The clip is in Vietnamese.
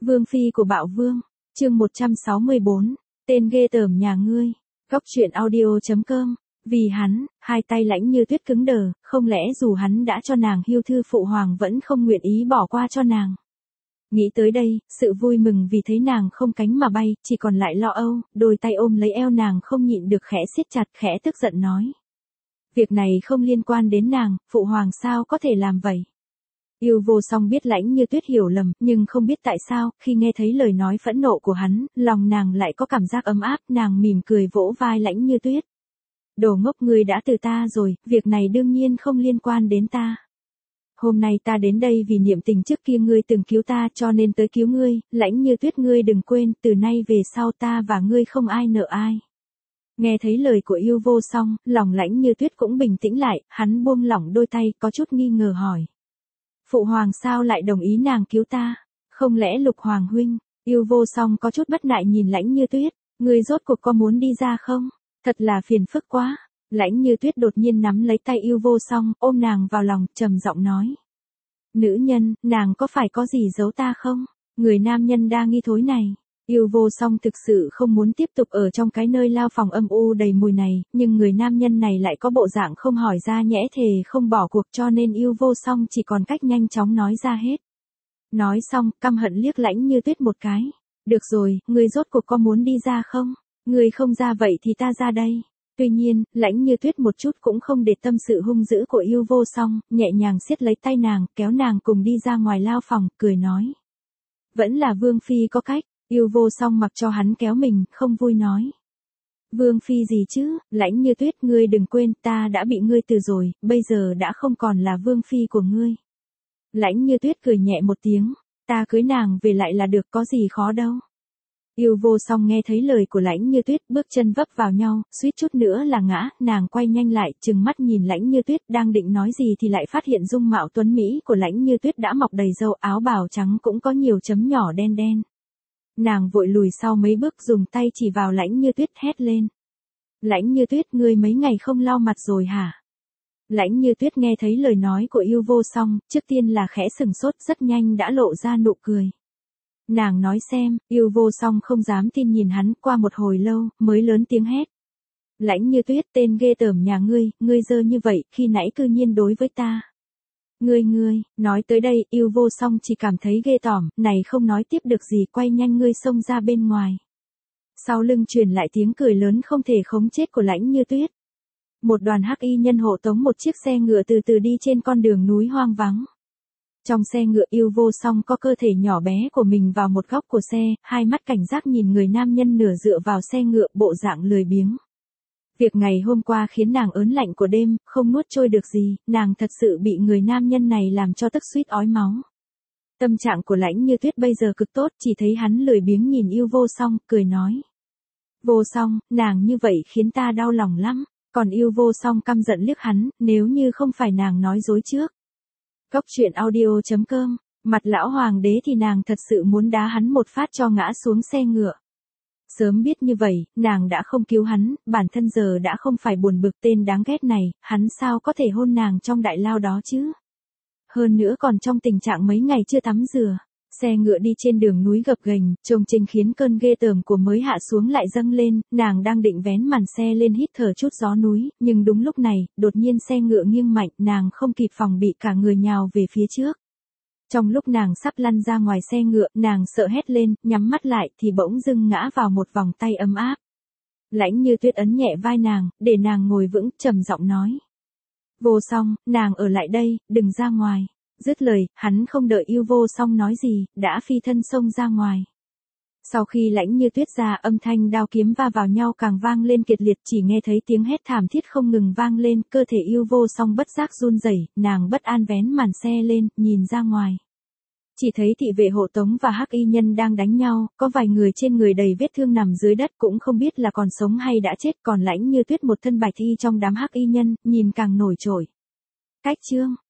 Vương phi của Bạo Vương, chương 164, tên ghê tởm nhà ngươi. Góc truyện audio.com. Vì hắn, hai tay Lãnh Như Tuyết cứng đờ, không lẽ dù hắn đã cho nàng hưu thư phụ hoàng vẫn không nguyện ý bỏ qua cho nàng. Nghĩ tới đây, sự vui mừng vì thấy nàng không cánh mà bay, chỉ còn lại lo âu, đôi tay ôm lấy eo nàng không nhịn được khẽ siết chặt, khẽ tức giận nói. Việc này không liên quan đến nàng, phụ hoàng sao có thể làm vậy? Yêu Vô Song biết Lãnh Như Tuyết hiểu lầm, nhưng không biết tại sao, khi nghe thấy lời nói phẫn nộ của hắn, lòng nàng lại có cảm giác ấm áp, nàng mỉm cười vỗ vai Lãnh Như Tuyết. Đồ ngốc, ngươi đã từ ta rồi, việc này đương nhiên không liên quan đến ta. Hôm nay ta đến đây vì niệm tình trước kia ngươi từng cứu ta cho nên tới cứu ngươi, Lãnh Như Tuyết ngươi đừng quên, từ nay về sau ta và ngươi không ai nợ ai. Nghe thấy lời của Yêu Vô Song, lòng Lãnh Như Tuyết cũng bình tĩnh lại, hắn buông lỏng đôi tay, có chút nghi ngờ hỏi. Phụ hoàng sao lại đồng ý nàng cứu ta? Không lẽ Lục Hoàng huynh? Yêu Vô Song có chút bất nại nhìn Lãnh Như Tuyết, ngươi rốt cuộc có muốn đi ra không? Thật là phiền phức quá. Lãnh Như Tuyết đột nhiên nắm lấy tay Yêu Vô Song, ôm nàng vào lòng, trầm giọng nói. Nữ nhân, nàng có phải có gì giấu ta không? Người nam nhân đa nghi thối này. Yêu Vô Song thực sự không muốn tiếp tục ở trong cái nơi lao phòng âm u đầy mùi này, nhưng người nam nhân này lại có bộ dạng không hỏi ra nhẽ thề không bỏ cuộc cho nên Yêu Vô Song chỉ còn cách nhanh chóng nói ra hết. Nói xong, căm hận liếc Lãnh Như Tuyết một cái. Được rồi, ngươi rốt cuộc có muốn đi ra không? Ngươi không ra vậy thì ta ra đây. Tuy nhiên, Lãnh Như Tuyết một chút cũng không để tâm sự hung dữ của Yêu Vô Song, nhẹ nhàng siết lấy tay nàng, kéo nàng cùng đi ra ngoài lao phòng, cười nói. Vẫn là Vương phi có cách. Yêu Vô Song mặc cho hắn kéo mình, không vui nói. Vương phi gì chứ, Lãnh Như Tuyết ngươi đừng quên ta đã bị ngươi từ rồi, bây giờ đã không còn là Vương phi của ngươi. Lãnh Như Tuyết cười nhẹ một tiếng, ta cưới nàng về lại là được, có gì khó đâu. Yêu Vô Song nghe thấy lời của Lãnh Như Tuyết, bước chân vấp vào nhau, suýt chút nữa là ngã, nàng quay nhanh lại, trừng mắt nhìn Lãnh Như Tuyết, đang định nói gì thì lại phát hiện dung mạo tuấn mỹ của Lãnh Như Tuyết đã mọc đầy râu, áo bào trắng cũng có nhiều chấm nhỏ đen đen. Nàng vội lùi sau mấy bước, dùng tay chỉ vào Lãnh Như Tuyết, hét lên. Lãnh Như Tuyết, ngươi mấy ngày không lau mặt rồi hả? Lãnh Như Tuyết nghe thấy lời nói của Yêu Vô Song, trước tiên là khẽ sừng sốt, rất nhanh đã lộ ra nụ cười. Nàng nói xem, Yêu Vô Song không dám tin nhìn hắn, qua một hồi lâu, mới lớn tiếng hét. Lãnh Như Tuyết, tên ghê tởm nhà ngươi dơ như vậy, khi nãy cư nhiên đối với ta. Ngươi, nói tới đây, Yêu Vô Song chỉ cảm thấy ghê tởm, này không nói tiếp được gì, quay nhanh ngươi xông ra bên ngoài. Sau lưng truyền lại tiếng cười lớn không thể khống chết của Lãnh Như Tuyết. Một đoàn hắc y nhân hộ tống một chiếc xe ngựa từ từ đi trên con đường núi hoang vắng. Trong xe ngựa, Yêu Vô Song có cơ thể nhỏ bé của mình vào một góc của xe, hai mắt cảnh giác nhìn người nam nhân nửa dựa vào xe ngựa, bộ dạng lười biếng. Việc ngày hôm qua khiến nàng ớn lạnh của đêm, không nuốt trôi được gì, nàng thật sự bị người nam nhân này làm cho tức suýt ói máu. Tâm trạng của Lãnh Như Tuyết bây giờ cực tốt, chỉ thấy hắn lười biếng nhìn Yêu Vô Song, cười nói. Vô Song, nàng như vậy khiến ta đau lòng lắm, còn Yêu Vô Song căm giận liếc hắn, nếu như không phải nàng nói dối trước. Góc truyện audio.com, mặt lão hoàng đế thì nàng thật sự muốn đá hắn một phát cho ngã xuống xe ngựa. Sớm biết như vậy, nàng đã không cứu hắn, bản thân giờ đã không phải buồn bực tên đáng ghét này, hắn sao có thể hôn nàng trong đại lao đó chứ? Hơn nữa còn trong tình trạng mấy ngày chưa tắm rửa. Xe ngựa đi trên đường núi gập ghềnh, trông trình khiến cơn ghê tởm của mới hạ xuống lại dâng lên, nàng đang định vén màn xe lên hít thở chút gió núi, nhưng đúng lúc này, đột nhiên xe ngựa nghiêng mạnh, nàng không kịp phòng bị cả người nhào về phía trước. Trong lúc nàng sắp lăn ra ngoài xe ngựa, nàng sợ hét lên, nhắm mắt lại thì bỗng dưng ngã vào một vòng tay ấm áp. Lãnh Như Tuyết ấn nhẹ vai nàng, để nàng ngồi vững, trầm giọng nói. Vô Song, nàng ở lại đây, đừng ra ngoài. Dứt lời, hắn không đợi Yêu Vô Song nói gì, đã phi thân xông ra ngoài. Sau khi Lãnh Như Tuyết ra, âm thanh đao kiếm va vào nhau càng vang lên kịch liệt, chỉ nghe thấy tiếng hét thảm thiết không ngừng vang lên, cơ thể Yêu Vô Song bất giác run rẩy, nàng bất an vén màn xe lên, nhìn ra ngoài. Chỉ thấy thị vệ hộ tống và hắc y nhân đang đánh nhau, có vài người trên người đầy vết thương nằm dưới đất cũng không biết là còn sống hay đã chết, còn Lãnh Như Tuyết một thân bạch y trong đám hắc y nhân, nhìn càng nổi trội. Cách chương